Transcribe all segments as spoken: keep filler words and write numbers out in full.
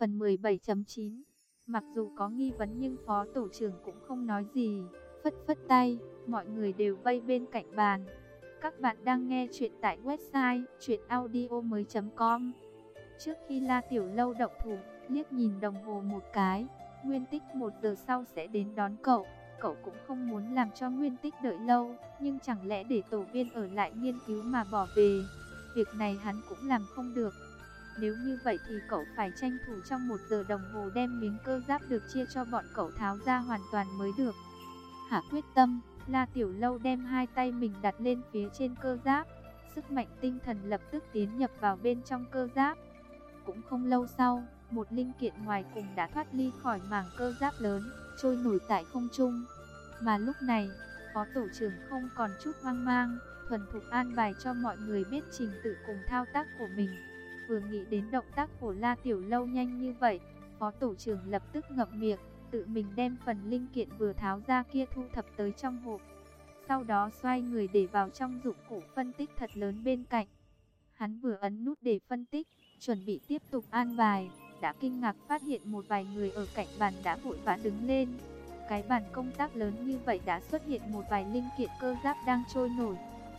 Phần mười bảy chấm chín. Mặc dù có nghi vấn nhưng phó tổ trưởng cũng không nói gì, phất phất tay, mọi người đều vây bên cạnh bàn. Các bạn đang nghe chuyện tại website truyện audio mới chấm com. Trước khi La Tiểu Lâu động thủ, liếc nhìn đồng hồ một cái, Nguyên Tích một giờ sau sẽ đến đón cậu. Cậu cũng không muốn làm cho Nguyên Tích đợi lâu, nhưng chẳng lẽ để tổ viên ở lại nghiên cứu mà bỏ về. Việc này hắn cũng làm không được. Nếu như vậy thì cậu phải tranh thủ trong một giờ đồng hồ đem miếng cơ giáp được chia cho bọn cậu tháo ra hoàn toàn mới được. Hạ quyết tâm, La Tiểu Lâu đem hai tay mình đặt lên phía trên cơ giáp. Sức mạnh tinh thần lập tức tiến nhập vào bên trong cơ giáp. Cũng không lâu sau, một linh kiện ngoài cùng đã thoát ly khỏi mảng cơ giáp lớn, trôi nổi tại không trung. Mà lúc này, phó tổ trưởng không còn chút hoang mang, thuần thục an bài cho mọi người biết trình tự cùng thao tác của mình. Vừa nghĩ đến động tác của La Tiểu Lâu nhanh như vậy, phó tổ trưởng lập tức ngậm miệng, tự mình đem phần linh kiện vừa tháo ra kia thu thập tới trong hộp. Sau đó xoay người để vào trong dụng cụ phân tích thật lớn bên cạnh. Hắn vừa ấn nút để phân tích, chuẩn bị tiếp tục an bài, đã kinh ngạc phát hiện một vài người ở cạnh bàn đã vội vã đứng lên. Cái bàn công tác lớn như vậy đã xuất hiện một vài linh kiện cơ giáp đang trôi nổi.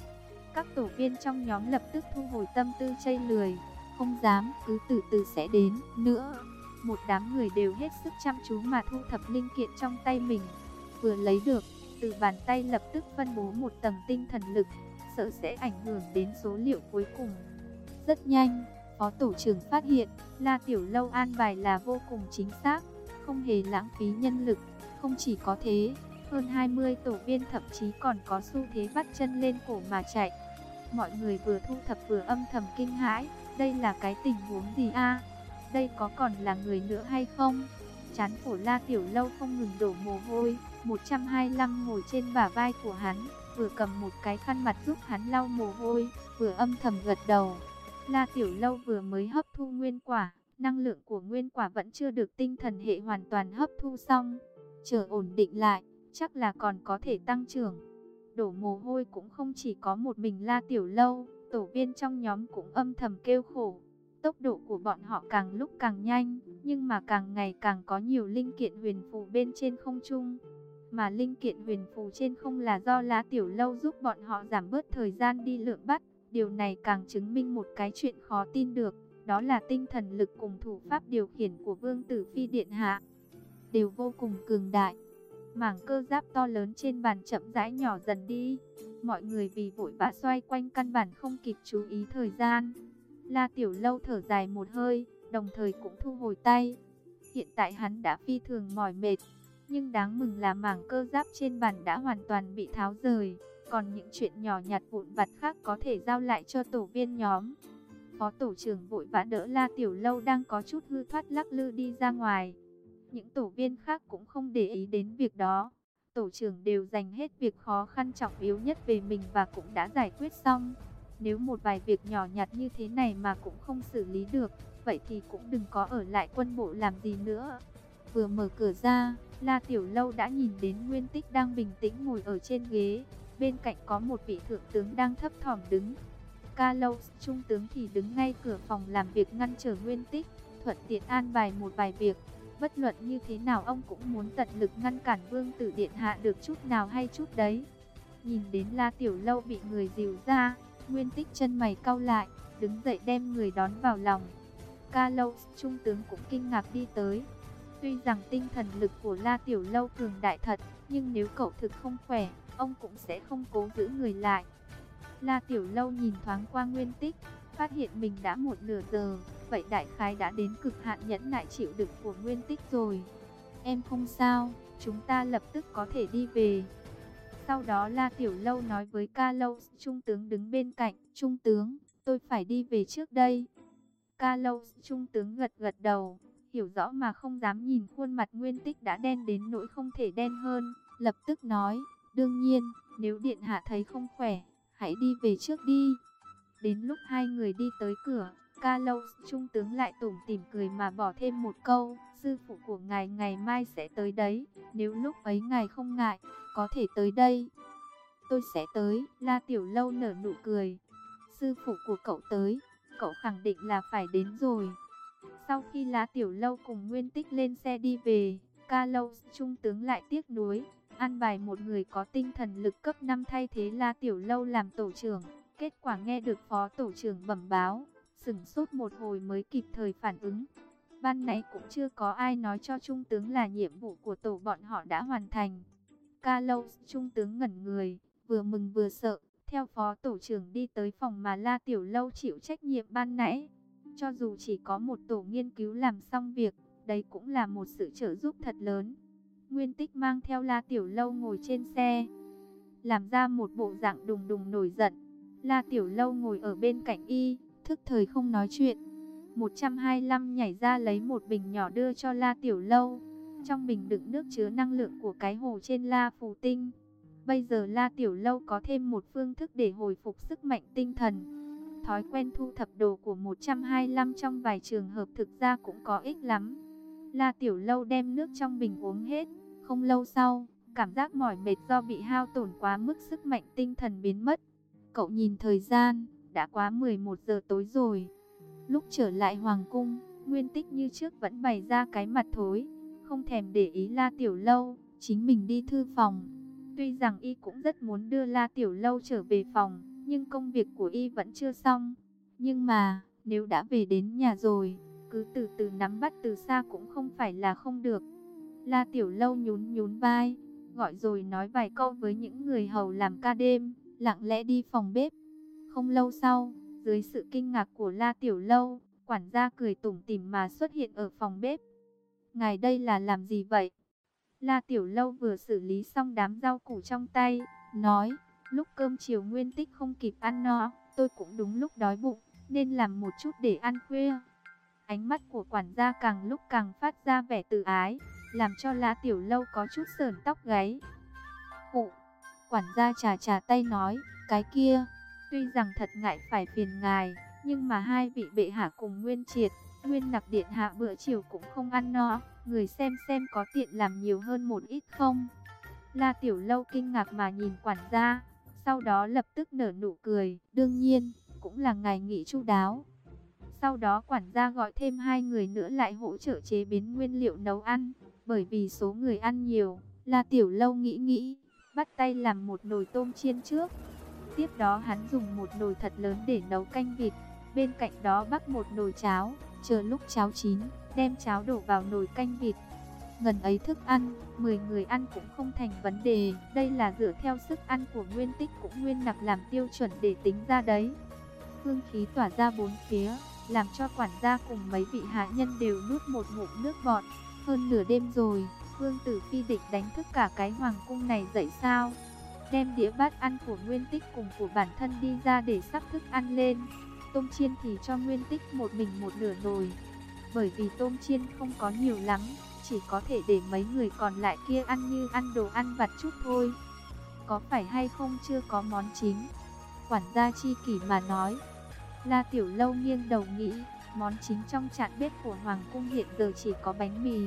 Các tổ viên trong nhóm lập tức thu hồi tâm tư chây lười, không dám, cứ từ từ sẽ đến nữa. Một đám người đều hết sức chăm chú mà thu thập linh kiện trong tay mình. Vừa lấy được, từ bàn tay lập tức phân bố một tầng tinh thần lực, sợ sẽ ảnh hưởng đến số liệu cuối cùng. Rất nhanh, phó tổ trưởng phát hiện, La Tiểu Lâu an bài là vô cùng chính xác, không hề lãng phí nhân lực. Không chỉ có thế, hơn hai mươi tổ viên thậm chí còn có xu thế vắt chân lên cổ mà chạy. Mọi người vừa thu thập vừa âm thầm kinh hãi, đây là cái tình huống gì a? Đây có còn là người nữa hay không? Trán của La Tiểu Lâu không ngừng đổ mồ hôi, một trăm hai mươi lăm ngồi trên bả vai của hắn, vừa cầm một cái khăn mặt giúp hắn lau mồ hôi, vừa âm thầm gật đầu. La Tiểu Lâu vừa mới hấp thu nguyên quả, năng lượng của nguyên quả vẫn chưa được tinh thần hệ hoàn toàn hấp thu xong. Chờ ổn định lại, chắc là còn có thể tăng trưởng. Đổ mồ hôi cũng không chỉ có một mình La Tiểu Lâu, tổ viên trong nhóm cũng âm thầm kêu khổ. Tốc độ của bọn họ càng lúc càng nhanh, nhưng mà càng ngày càng có nhiều linh kiện huyền phù bên trên không trung. Mà linh kiện huyền phù trên không là do La Tiểu Lâu giúp bọn họ giảm bớt thời gian đi lượm bắt. Điều này càng chứng minh một cái chuyện khó tin được, đó là tinh thần lực cùng thủ pháp điều khiển của Vương Tử Phi Điện Hạ đều vô cùng cường đại. Mảng cơ giáp to lớn trên bàn chậm rãi nhỏ dần đi. Mọi người vì vội vã xoay quanh căn bản không kịp chú ý thời gian. La Tiểu Lâu thở dài một hơi, đồng thời cũng thu hồi tay. Hiện tại hắn đã phi thường mỏi mệt, nhưng đáng mừng là mảng cơ giáp trên bàn đã hoàn toàn bị tháo rời. Còn những chuyện nhỏ nhặt vụn vặt khác có thể giao lại cho tổ viên nhóm. Phó tổ trưởng vội vã đỡ La Tiểu Lâu đang có chút hư thoát lắc lư đi ra ngoài. Những tổ viên khác cũng không để ý đến việc đó. Tổ trưởng đều dành hết việc khó khăn trọng yếu nhất về mình và cũng đã giải quyết xong. Nếu một vài việc nhỏ nhặt như thế này mà cũng không xử lý được, vậy thì cũng đừng có ở lại quân bộ làm gì nữa. Vừa mở cửa ra, La Tiểu Lâu đã nhìn đến Nguyên Tích đang bình tĩnh ngồi ở trên ghế. Bên cạnh có một vị thượng tướng đang thấp thỏm đứng. Ca Lâu trung tướng thì đứng ngay cửa phòng làm việc ngăn trở Nguyên Tích, thuận tiện an bài một vài việc. Bất luận như thế nào ông cũng muốn tận lực ngăn cản Vương Tử Điện Hạ được chút nào hay chút đấy. Nhìn đến La Tiểu Lâu bị người dìu ra, Nguyên Tích chân mày cau lại, đứng dậy đem người đón vào lòng. Ca Lâu trung tướng cũng kinh ngạc đi tới. Tuy rằng tinh thần lực của La Tiểu Lâu cường đại thật, nhưng nếu cậu thực không khỏe, ông cũng sẽ không cố giữ người lại. La Tiểu Lâu nhìn thoáng qua Nguyên Tích, phát hiện mình đã một nửa giờ, vậy đại khái đã đến cực hạn nhẫn nại chịu đựng của Nguyên Tích rồi. Em không sao, chúng ta lập tức có thể đi về. Sau đó La Tiểu Lâu nói với Ca Lâu trung tướng đứng bên cạnh, trung tướng, tôi phải đi về trước đây. Ca Lâu trung tướng gật gật đầu, hiểu rõ mà không dám nhìn khuôn mặt Nguyên Tích đã đen đến nỗi không thể đen hơn, lập tức nói, đương nhiên, nếu Điện Hạ thấy không khỏe, hãy đi về trước đi. Đến lúc hai người đi tới cửa, Ca Lâu trung tướng lại tủm tỉm cười mà bỏ thêm một câu, sư phụ của ngài ngày mai sẽ tới đấy, nếu lúc ấy ngài không ngại, có thể tới đây. Tôi sẽ tới. La Tiểu Lâu nở nụ cười. Sư phụ của cậu tới, cậu khẳng định là phải đến rồi. Sau khi La Tiểu Lâu cùng Nguyên Tích lên xe đi về, Ca Lâu trung tướng lại tiếc nuối, an bài một người có tinh thần lực cấp năm thay thế La Tiểu Lâu làm tổ trưởng. Kết quả nghe được phó tổ trưởng bẩm báo, sửng sốt một hồi mới kịp thời phản ứng. Ban nãy cũng chưa có ai nói cho trung tướng là nhiệm vụ của tổ bọn họ đã hoàn thành. Ca Lâu trung tướng ngẩn người, vừa mừng vừa sợ, theo phó tổ trưởng đi tới phòng mà La Tiểu Lâu chịu trách nhiệm ban nãy. Cho dù chỉ có một tổ nghiên cứu làm xong việc, đấy cũng là một sự trợ giúp thật lớn. Nguyên Tích mang theo La Tiểu Lâu ngồi trên xe, làm ra một bộ dạng đùng đùng nổi giận. La Tiểu Lâu ngồi ở bên cạnh y, thức thời không nói chuyện. một trăm hai mươi lăm nhảy ra lấy một bình nhỏ đưa cho La Tiểu Lâu. Trong bình đựng nước chứa năng lượng của cái hồ trên La Phù Tinh. Bây giờ La Tiểu Lâu có thêm một phương thức để hồi phục sức mạnh tinh thần. Thói quen thu thập đồ của một trăm hai mươi lăm trong vài trường hợp thực ra cũng có ích lắm. La Tiểu Lâu đem nước trong bình uống hết. Không lâu sau, cảm giác mỏi mệt do bị hao tổn quá mức sức mạnh tinh thần biến mất. Cậu nhìn thời gian, đã quá mười một giờ tối rồi. Lúc trở lại Hoàng Cung, Nguyên Tích như trước vẫn bày ra cái mặt thối, không thèm để ý La Tiểu Lâu, chính mình đi thư phòng. Tuy rằng y cũng rất muốn đưa La Tiểu Lâu trở về phòng, nhưng công việc của y vẫn chưa xong. Nhưng mà, nếu đã về đến nhà rồi, cứ từ từ nắm bắt từ xa cũng không phải là không được. La Tiểu Lâu nhún nhún vai, gọi rồi nói vài câu với những người hầu làm ca đêm, lặng lẽ đi phòng bếp. Không lâu sau, dưới sự kinh ngạc của La Tiểu Lâu, quản gia cười tủm tỉm mà xuất hiện ở phòng bếp. Ngài đây là làm gì vậy? La Tiểu Lâu vừa xử lý xong đám rau củ trong tay, nói, lúc cơm chiều Nguyên Tích không kịp ăn no, tôi cũng đúng lúc đói bụng, nên làm một chút để ăn khuya. Ánh mắt của quản gia càng lúc càng phát ra vẻ tự ái, làm cho La Tiểu Lâu có chút sởn tóc gáy. Khụ, quản gia chà chà tay nói, cái kia, tuy rằng thật ngại phải phiền ngài, nhưng mà hai vị bệ hạ cùng Nguyên Triệt, Nguyên Nặc điện hạ bữa chiều cũng không ăn no, người xem xem có tiện làm nhiều hơn một ít không. La Tiểu Lâu kinh ngạc mà nhìn quản gia, sau đó lập tức nở nụ cười, đương nhiên, cũng là ngài nghĩ chu đáo. Sau đó quản gia gọi thêm hai người nữa lại hỗ trợ chế biến nguyên liệu nấu ăn, bởi vì số người ăn nhiều, La Tiểu Lâu nghĩ nghĩ, bắt tay làm một nồi tôm chiên trước. Tiếp đó hắn dùng một nồi thật lớn để nấu canh vịt, bên cạnh đó bắc một nồi cháo, chờ lúc cháo chín, đem cháo đổ vào nồi canh vịt. Ngần ấy thức ăn, mười người ăn cũng không thành vấn đề, đây là dựa theo sức ăn của Nguyên Tích cũng Nguyên Nặc làm tiêu chuẩn để tính ra đấy. Hương khí tỏa ra bốn phía, làm cho quản gia cùng mấy vị hạ nhân đều nuốt một ngụm nước bọt. Hơn nửa đêm rồi, Vương Tử Phi định đánh thức cả cái hoàng cung này dậy sao? Đem đĩa bát ăn của Nguyên Tích cùng của bản thân đi ra để sắp thức ăn lên. Tôm chiên thì cho Nguyên Tích một mình một nửa nồi. Bởi vì tôm chiên không có nhiều lắm, chỉ có thể để mấy người còn lại kia ăn như ăn đồ ăn vặt chút thôi. Có phải hay không chưa có món chính? Quản gia chi kỷ mà nói. La Tiểu Lâu nghiêng đầu nghĩ, món chính trong trạn bếp của Hoàng cung hiện giờ chỉ có bánh mì.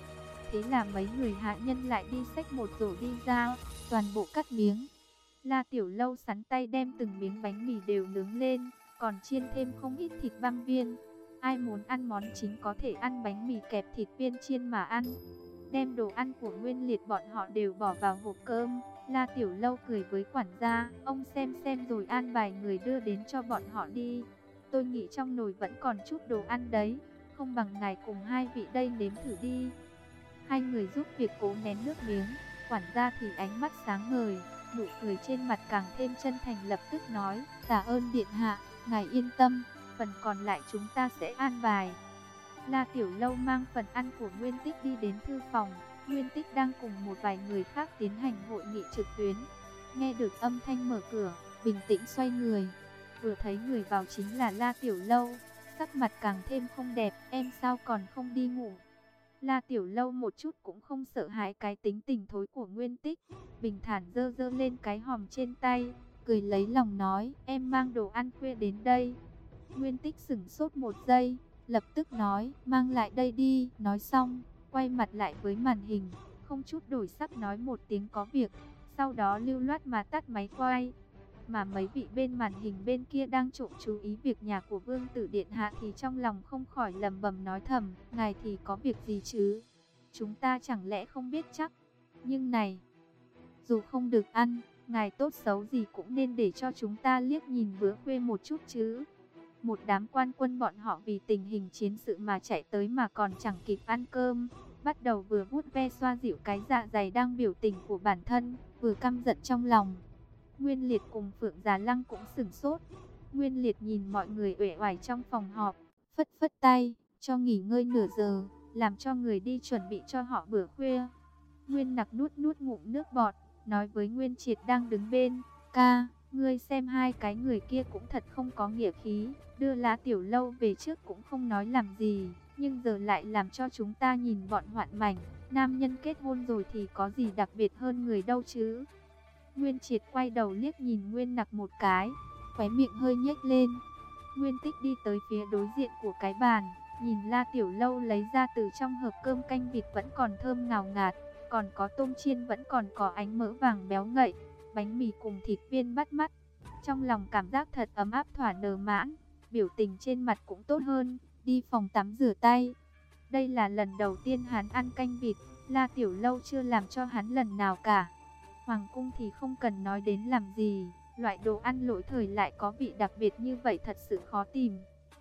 Thế là mấy người hạ nhân lại đi xách một rổ đi ra, toàn bộ cắt miếng. La Tiểu Lâu sắn tay đem từng miếng bánh mì đều nướng lên, còn chiên thêm không ít thịt băm viên. Ai muốn ăn món chính có thể ăn bánh mì kẹp thịt viên chiên mà ăn. Đem đồ ăn của Nguyên Liệt bọn họ đều bỏ vào hộp cơm. La Tiểu Lâu cười với quản gia, ông xem xem rồi an bài người đưa đến cho bọn họ đi. Tôi nghĩ trong nồi vẫn còn chút đồ ăn đấy, không bằng ngài cùng hai vị đây nếm thử đi. Hai người giúp việc cố nén nước miếng, quản gia thì ánh mắt sáng ngời, nụ cười trên mặt càng thêm chân thành, lập tức nói, tạ ơn điện hạ, ngài yên tâm, phần còn lại chúng ta sẽ an bài. La Tiểu Lâu mang phần ăn của Nguyên Tích đi đến thư phòng. Nguyên Tích đang cùng một vài người khác tiến hành hội nghị trực tuyến. Nghe được âm thanh mở cửa, bình tĩnh xoay người. Vừa thấy người vào chính là La Tiểu Lâu, sắc mặt càng thêm không đẹp, em sao còn không đi ngủ? La Tiểu Lâu một chút cũng không sợ hãi cái tính tình thối của Nguyên Tích, bình thản giơ giơ lên cái hòm trên tay, cười lấy lòng nói, em mang đồ ăn khuya đến đây. Nguyên Tích sửng sốt một giây, lập tức nói, mang lại đây đi. Nói xong, quay mặt lại với màn hình, không chút đổi sắc nói một tiếng có việc, sau đó lưu loát mà tắt máy quay. Mà mấy vị bên màn hình bên kia đang trộm chú ý việc nhà của Vương tử điện hạ thì trong lòng không khỏi lẩm bẩm nói thầm, ngài thì có việc gì chứ? Chúng ta chẳng lẽ không biết chắc? Nhưng này, dù không được ăn, ngài tốt xấu gì cũng nên để cho chúng ta liếc nhìn bữa khuya một chút chứ. Một đám quan quân bọn họ vì tình hình chiến sự mà chạy tới mà còn chẳng kịp ăn cơm, bắt đầu vừa vuốt ve xoa dịu cái dạ dày đang biểu tình của bản thân, vừa căm giận trong lòng. Nguyên Liệt cùng Phượng Già Lăng cũng sửng sốt. Nguyên Liệt nhìn mọi người uể oải trong phòng họp, phất phất tay, cho nghỉ ngơi nửa giờ, làm cho người đi chuẩn bị cho họ bữa khuya. Nguyên Nặc nuốt nuốt ngụm nước bọt, nói với Nguyên Triệt đang đứng bên, ca, ngươi xem hai cái người kia cũng thật không có nghĩa khí, đưa lá tiểu lâu về trước cũng không nói làm gì, nhưng giờ lại làm cho chúng ta nhìn bọn hoạn mảnh, nam nhân kết hôn rồi thì có gì đặc biệt hơn người đâu chứ. Nguyên Triệt quay đầu liếc nhìn Nguyên Nặc một cái, khóe miệng hơi nhếch lên. Nguyên Tích đi tới phía đối diện của cái bàn, nhìn La Tiểu Lâu lấy ra từ trong hộp cơm canh vịt vẫn còn thơm ngào ngạt, còn có tôm chiên vẫn còn có ánh mỡ vàng béo ngậy, bánh mì cùng thịt viên bắt mắt. Trong lòng cảm giác thật ấm áp thỏa nở mãn, biểu tình trên mặt cũng tốt hơn, đi phòng tắm rửa tay. Đây là lần đầu tiên hắn ăn canh vịt, La Tiểu Lâu chưa làm cho hắn lần nào cả. Hoàng cung thì không cần nói đến làm gì, loại đồ ăn lỗi thời lại có vị đặc biệt như vậy thật sự khó tìm.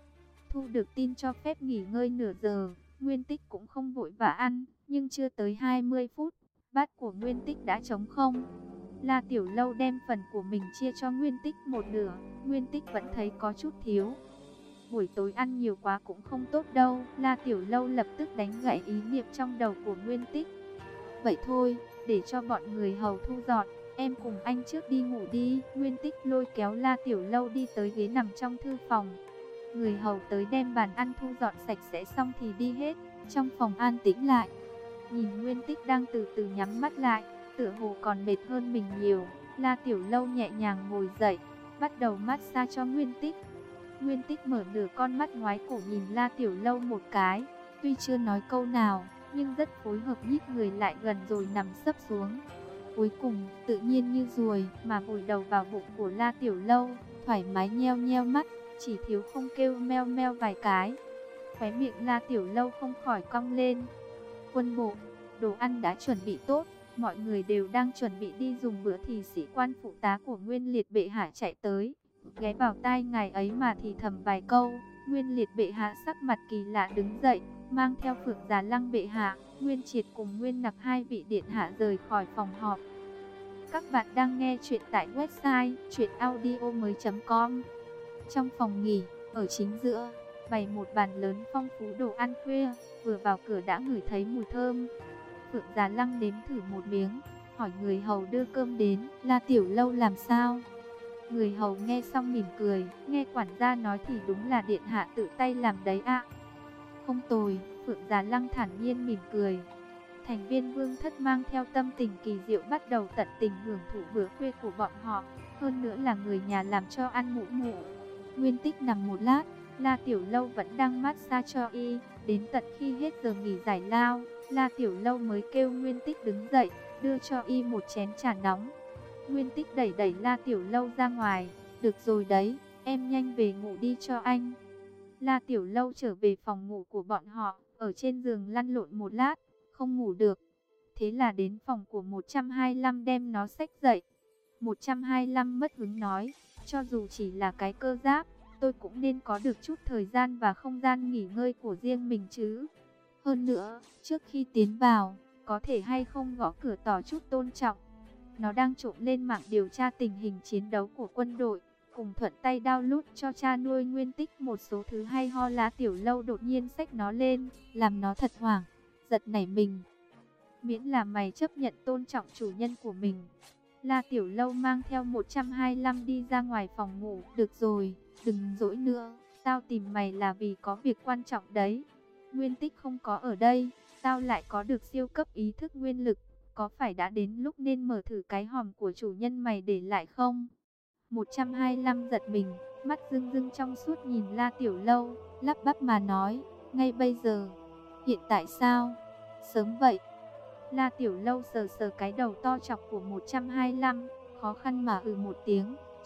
Thu được tin cho phép nghỉ ngơi nửa giờ, Nguyên Tích cũng không vội vã ăn, nhưng chưa tới hai mươi phút, bát của Nguyên Tích đã trống không. La Tiểu Lâu đem phần của mình chia cho Nguyên Tích một nửa, Nguyên Tích vẫn thấy có chút thiếu. Buổi tối ăn nhiều quá cũng không tốt đâu, La Tiểu Lâu lập tức đánh gãy ý niệm trong đầu của Nguyên Tích. Vậy thôi, để cho bọn người hầu thu dọn, em cùng anh trước đi ngủ đi. Nguyên Tích lôi kéo La Tiểu Lâu đi tới ghế nằm trong thư phòng. Người hầu tới đem bàn ăn thu dọn sạch sẽ xong thì đi hết. Trong phòng an tĩnh lại, nhìn Nguyên Tích đang từ từ nhắm mắt lại, tựa hồ còn mệt hơn mình nhiều. La Tiểu Lâu nhẹ nhàng ngồi dậy, bắt đầu massage cho Nguyên Tích. Nguyên Tích mở nửa con mắt ngoái cổ nhìn La Tiểu Lâu một cái, tuy chưa nói câu nào, nhưng rất phối hợp nhích người lại gần rồi nằm sấp xuống. Cuối cùng, tự nhiên như ruồi mà vùi đầu vào bụng của La Tiểu Lâu, thoải mái nheo nheo mắt, chỉ thiếu không kêu meo meo vài cái. Khóe miệng La Tiểu Lâu không khỏi cong lên. Quân bộ, đồ ăn đã chuẩn bị tốt, mọi người đều đang chuẩn bị đi dùng bữa thì sĩ quan phụ tá của Nguyên Liệt bệ hạ chạy tới, ghé vào tai ngài ấy mà thì thầm vài câu. Nguyên Liệt bệ hạ sắc mặt kỳ lạ đứng dậy, mang theo Phượng Già Lăng bệ hạ, Nguyên Triệt cùng Nguyên Nặc hai vị điện hạ rời khỏi phòng họp. Các bạn đang nghe chuyện tại website truyện audio mới chấm com. Trong phòng nghỉ, ở chính giữa, bày một bàn lớn phong phú đồ ăn khuya, vừa vào cửa đã ngửi thấy mùi thơm. Phượng Già Lăng nếm thử một miếng, hỏi người hầu đưa cơm đến, La Tiểu Lâu làm sao? Người hầu nghe xong mỉm cười, nghe quản gia nói thì đúng là điện hạ tự tay làm đấy ạ. Không tồi, Phượng Già Lăng thản nhiên mỉm cười. Thành viên vương thất mang theo tâm tình kỳ diệu bắt đầu tận tình hưởng thụ bữa khuya của bọn họ, hơn nữa là người nhà làm cho ăn ngủ ngủ. Nguyên Tích nằm một lát, La Tiểu Lâu vẫn đang massage cho y, đến tận khi hết giờ nghỉ giải lao, La Tiểu Lâu mới kêu Nguyên Tích đứng dậy, đưa cho y một chén trà nóng. Nguyên Tích đẩy đẩy La Tiểu Lâu ra ngoài, được rồi đấy, em nhanh về ngủ đi cho anh. La Tiểu Lâu trở về phòng ngủ của bọn họ, ở trên giường lăn lộn một lát, không ngủ được. Thế là đến phòng của một trăm hai mươi lăm đem nó xách dậy. một trăm hai mươi lăm mất hứng nói, cho dù chỉ là cái cơ giáp, tôi cũng nên có được chút thời gian và không gian nghỉ ngơi của riêng mình chứ. Hơn nữa, trước khi tiến vào, có thể hay không gõ cửa tỏ chút tôn trọng. Nó đang trộm lên mạng điều tra tình hình chiến đấu của quân đội, cùng thuận tay download cho cha nuôi Nguyên Tích một số thứ hay ho. La Tiểu Lâu đột nhiên xách nó lên, làm nó thật hoảng, giật nảy mình. Miễn là mày chấp nhận tôn trọng chủ nhân của mình. La Tiểu Lâu mang theo một trăm hai mươi lăm đi ra ngoài phòng ngủ. Được rồi, đừng dỗi nữa, tao tìm mày là vì có việc quan trọng đấy. Nguyên Tích không có ở đây, tao lại có được siêu cấp ý thức nguyên lực. Có phải đã đến lúc nên mở thử cái hòm của chủ nhân mày để lại không? một trăm hai mươi lăm giật mình, mắt rưng rưng trong suốt nhìn La Tiểu Lâu, lắp bắp mà nói, ngay bây giờ, hiện tại sao? Sớm vậy. La Tiểu Lâu sờ sờ cái đầu to chọc của một trăm hai mươi lăm, khó khăn mà ừ một tiếng,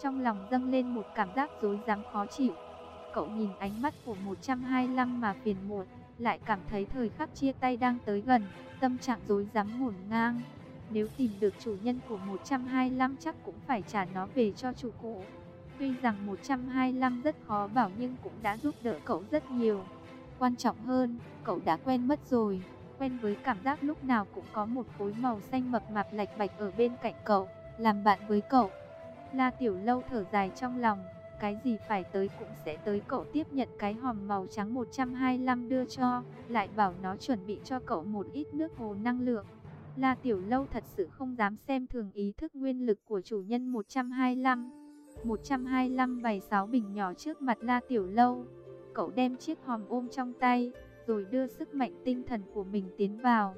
trong lòng dâng lên một cảm giác rối rắm khó chịu. Cậu nhìn ánh mắt của một trăm hai mươi lăm mà phiền muộn, lại cảm thấy thời khắc chia tay đang tới gần, tâm trạng rối rắm ngổn ngang. Nếu tìm được chủ nhân của một trăm hai mươi lăm chắc cũng phải trả nó về cho chủ cũ. Tuy rằng một trăm hai mươi lăm rất khó bảo nhưng cũng đã giúp đỡ cậu rất nhiều. Quan trọng hơn, cậu đã quen mất rồi, quen với cảm giác lúc nào cũng có một khối màu xanh mập mạp lạch bạch ở bên cạnh cậu, làm bạn với cậu. La Tiểu Lâu thở dài trong lòng, cái gì phải tới cũng sẽ tới. Cậu tiếp nhận cái hòm màu trắng một trăm hai mươi lăm đưa cho, lại bảo nó chuẩn bị cho cậu một ít nước hồ năng lượng. La Tiểu Lâu thật sự không dám xem thường ý thức nguyên lực của chủ nhân một trăm hai mươi lăm. một trăm hai mươi lăm bày sáu bình nhỏ trước mặt La Tiểu Lâu. Cậu đem chiếc hòm ôm trong tay, rồi đưa sức mạnh tinh thần của mình tiến vào.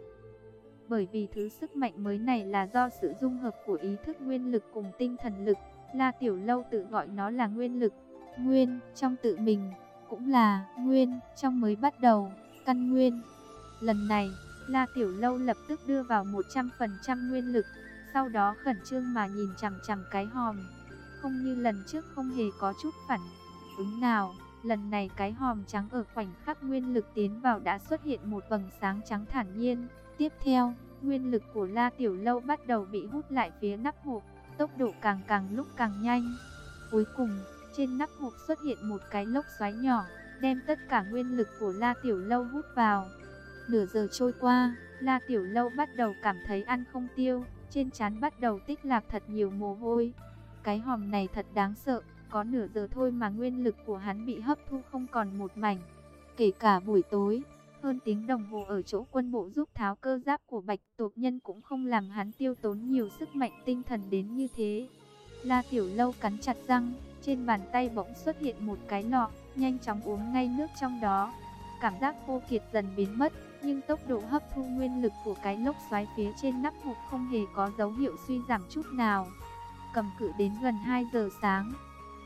Bởi vì thứ sức mạnh mới này là do sự dung hợp của ý thức nguyên lực cùng tinh thần lực, La Tiểu Lâu tự gọi nó là nguyên lực. Nguyên trong tự mình, cũng là nguyên trong mới bắt đầu, căn nguyên. Lần này, La Tiểu Lâu lập tức đưa vào một trăm phần trăm nguyên lực, sau đó khẩn trương mà nhìn chằm chằm cái hòm. Không như lần trước không hề có chút phản ứng nào, lần này cái hòm trắng ở khoảnh khắc nguyên lực tiến vào đã xuất hiện một vầng sáng trắng thản nhiên. Tiếp theo, nguyên lực của La Tiểu Lâu bắt đầu bị hút lại phía nắp hộp, tốc độ càng càng lúc càng nhanh. Cuối cùng, trên nắp hộp xuất hiện một cái lốc xoáy nhỏ, đem tất cả nguyên lực của La Tiểu Lâu hút vào. Nửa giờ trôi qua, La Tiểu Lâu bắt đầu cảm thấy ăn không tiêu, trên trán bắt đầu tích lạc thật nhiều mồ hôi. Cái hòm này thật đáng sợ, có nửa giờ thôi mà nguyên lực của hắn bị hấp thu không còn một mảnh. Kể cả buổi tối, hơn tiếng đồng hồ ở chỗ quân bộ giúp tháo cơ giáp của Bạch tộc nhân cũng không làm hắn tiêu tốn nhiều sức mạnh tinh thần đến như thế. La Tiểu Lâu cắn chặt răng, trên bàn tay bỗng xuất hiện một cái lọ, nhanh chóng uống ngay nước trong đó. Cảm giác khô kiệt dần biến mất, nhưng tốc độ hấp thu nguyên lực của cái lốc xoáy phía trên nắp hộp không hề có dấu hiệu suy giảm chút nào. Cầm cự đến gần hai giờ sáng,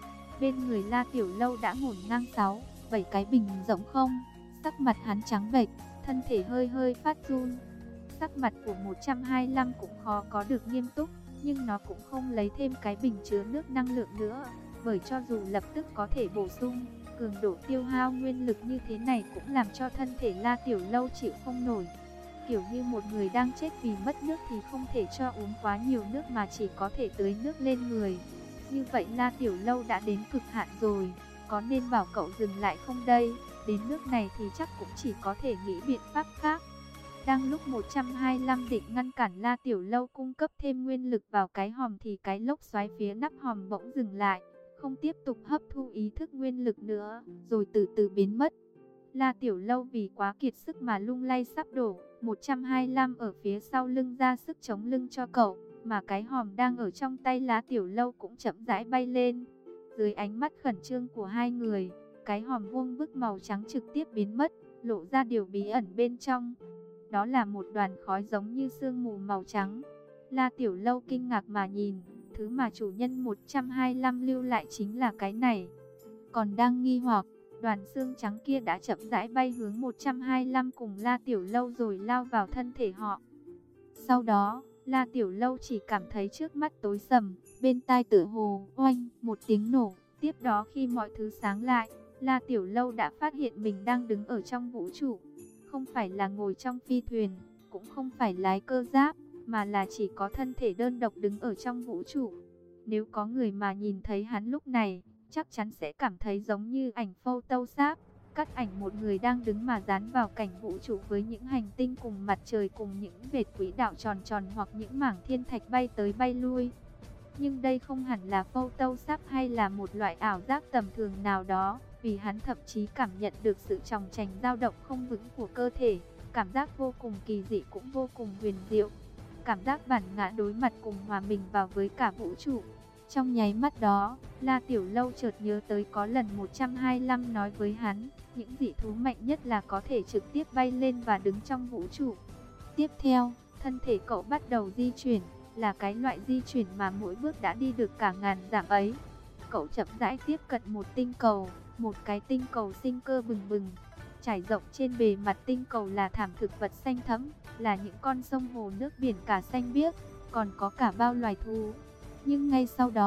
bên người La Tiểu Lâu đã ngổn ngang sáu, bảy cái bình rộng không. Sắc mặt hắn trắng bệch, thân thể hơi hơi phát run. Sắc mặt của một trăm hai mươi lăm cũng khó có được nghiêm túc, nhưng nó cũng không lấy thêm cái bình chứa nước năng lượng nữa, bởi cho dù lập tức có thể bổ sung, cường độ tiêu hao nguyên lực như thế này cũng làm cho thân thể La Tiểu Lâu chịu không nổi. Kiểu như một người đang chết vì mất nước thì không thể cho uống quá nhiều nước mà chỉ có thể tưới nước lên người. Như vậy La Tiểu Lâu đã đến cực hạn rồi, có nên bảo cậu dừng lại không đây? Đến nước này thì chắc cũng chỉ có thể nghĩ biện pháp khác. Đang lúc một trăm hai mươi lăm định ngăn cản La Tiểu Lâu cung cấp thêm nguyên lực vào cái hòm thì cái lốc xoáy phía nắp hòm bỗng dừng lại, không tiếp tục hấp thu ý thức nguyên lực nữa, rồi từ từ biến mất. La Tiểu Lâu vì quá kiệt sức mà lung lay sắp đổ, một trăm hai mươi lăm ở phía sau lưng ra sức chống lưng cho cậu, mà cái hòm đang ở trong tay La Tiểu Lâu cũng chậm rãi bay lên. Dưới ánh mắt khẩn trương của hai người, cái hòm vuông vức màu trắng trực tiếp biến mất, lộ ra điều bí ẩn bên trong. Đó là một đoàn khói giống như sương mù màu trắng. La Tiểu Lâu kinh ngạc mà nhìn, thứ mà chủ nhân một trăm hai mươi lăm lưu lại chính là cái này. Còn đang nghi hoặc, đoàn xương trắng kia đã chậm rãi bay hướng một trăm hai mươi lăm cùng La Tiểu Lâu rồi lao vào thân thể họ. Sau đó, La Tiểu Lâu chỉ cảm thấy trước mắt tối sầm, bên tai tựa hồ oanh một tiếng nổ. Tiếp đó khi mọi thứ sáng lại, La Tiểu Lâu đã phát hiện mình đang đứng ở trong vũ trụ. Không phải là ngồi trong phi thuyền, cũng không phải lái cơ giáp, mà là chỉ có thân thể đơn độc đứng ở trong vũ trụ. Nếu có người mà nhìn thấy hắn lúc này, chắc chắn sẽ cảm thấy giống như ảnh Photoshop, cắt ảnh một người đang đứng mà dán vào cảnh vũ trụ với những hành tinh cùng mặt trời cùng những vệt quỹ đạo tròn tròn hoặc những mảng thiên thạch bay tới bay lui. Nhưng đây không hẳn là Photoshop hay là một loại ảo giác tầm thường nào đó, vì hắn thậm chí cảm nhận được sự chòng chành dao động không vững của cơ thể, cảm giác vô cùng kỳ dị cũng vô cùng huyền diệu. Cảm giác bản ngã đối mặt cùng hòa mình vào với cả vũ trụ. Trong nháy mắt đó, La Tiểu Lâu chợt nhớ tới có lần một trăm hai mươi lăm nói với hắn, những dị thú mạnh nhất là có thể trực tiếp bay lên và đứng trong vũ trụ. Tiếp theo, thân thể cậu bắt đầu di chuyển, là cái loại di chuyển mà mỗi bước đã đi được cả ngàn dặm ấy. Cậu chậm rãi tiếp cận một tinh cầu, một cái tinh cầu sinh cơ bừng bừng. Trải rộng trên bề mặt tinh cầu là thảm thực vật xanh thẫm, là những con sông hồ nước biển cả xanh biếc, còn có cả bao loài thú. Nhưng ngay sau đó,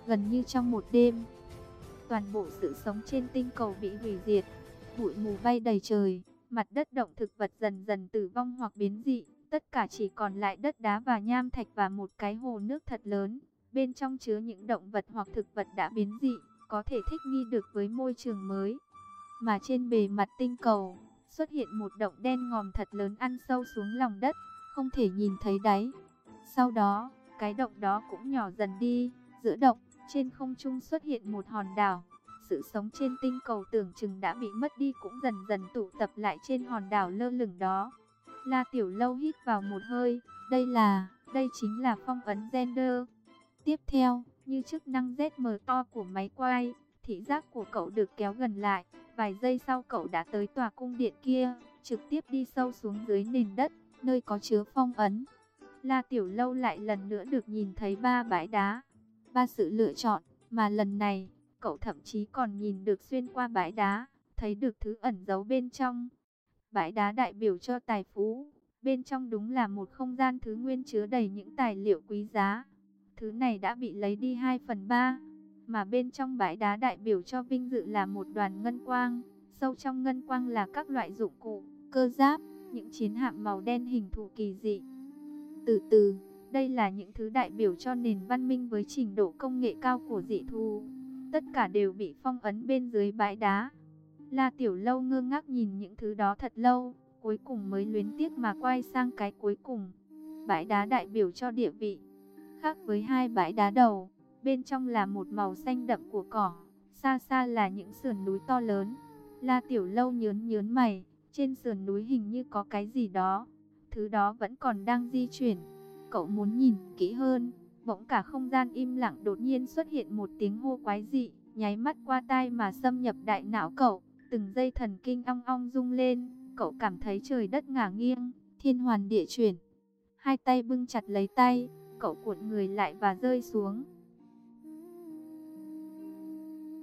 gần như trong một đêm. Toàn bộ sự sống trên tinh cầu bị hủy diệt, bụi mù bay đầy trời, mặt đất động thực vật dần dần tử vong hoặc biến dị, tất cả chỉ còn lại đất đá và nham thạch và một cái hồ nước thật lớn, bên trong chứa những động vật hoặc thực vật đã biến dị, có thể thích nghi được với môi trường mới. Mà trên bề mặt tinh cầu, xuất hiện một động đen ngòm thật lớn ăn sâu xuống lòng đất, không thể nhìn thấy đáy. Sau đó, cái động đó cũng nhỏ dần đi, giữa động, trên không trung xuất hiện một hòn đảo. Sự sống trên tinh cầu tưởng chừng đã bị mất đi cũng dần dần tụ tập lại trên hòn đảo lơ lửng đó. La Tiểu Lâu hít vào một hơi, đây là, đây chính là phong ấn Gender. Tiếp theo, như chức năng rét mờ to của máy quay, thị giác của cậu được kéo gần lại, vài giây sau cậu đã tới tòa cung điện kia, trực tiếp đi sâu xuống dưới nền đất, nơi có chứa phong ấn. La Tiểu Lâu lại lần nữa được nhìn thấy ba bãi đá, ba sự lựa chọn, mà lần này, cậu thậm chí còn nhìn được xuyên qua bãi đá, thấy được thứ ẩn giấu bên trong. Bãi đá đại biểu cho tài phú, bên trong đúng là một không gian thứ nguyên chứa đầy những tài liệu quý giá. Thứ này đã bị lấy đi hai phần ba, mà bên trong bãi đá đại biểu cho vinh dự là một đoàn ngân quang, sâu trong ngân quang là các loại dụng cụ, cơ giáp, những chiến hạm màu đen hình thù kỳ dị. Từ từ, đây là những thứ đại biểu cho nền văn minh với trình độ công nghệ cao của dị thú. Tất cả đều bị phong ấn bên dưới bãi đá. La Tiểu Lâu ngơ ngác nhìn những thứ đó thật lâu, cuối cùng mới luyến tiếc mà quay sang cái cuối cùng. Bãi đá đại biểu cho địa vị. Khác với hai bãi đá đầu, bên trong là một màu xanh đậm của cỏ, xa xa là những sườn núi to lớn. La Tiểu Lâu nhớn nhớn mày, trên sườn núi hình như có cái gì đó. Thứ đó vẫn còn đang di chuyển. Cậu muốn nhìn kỹ hơn, bỗng cả không gian im lặng, đột nhiên xuất hiện một tiếng hô quái dị, nháy mắt qua tai mà xâm nhập đại não cậu. Từng dây thần kinh ong ong rung lên, cậu cảm thấy trời đất ngả nghiêng, thiên hoàn địa chuyển. Hai tay bưng chặt lấy tay, cậu cuộn người lại và rơi xuống.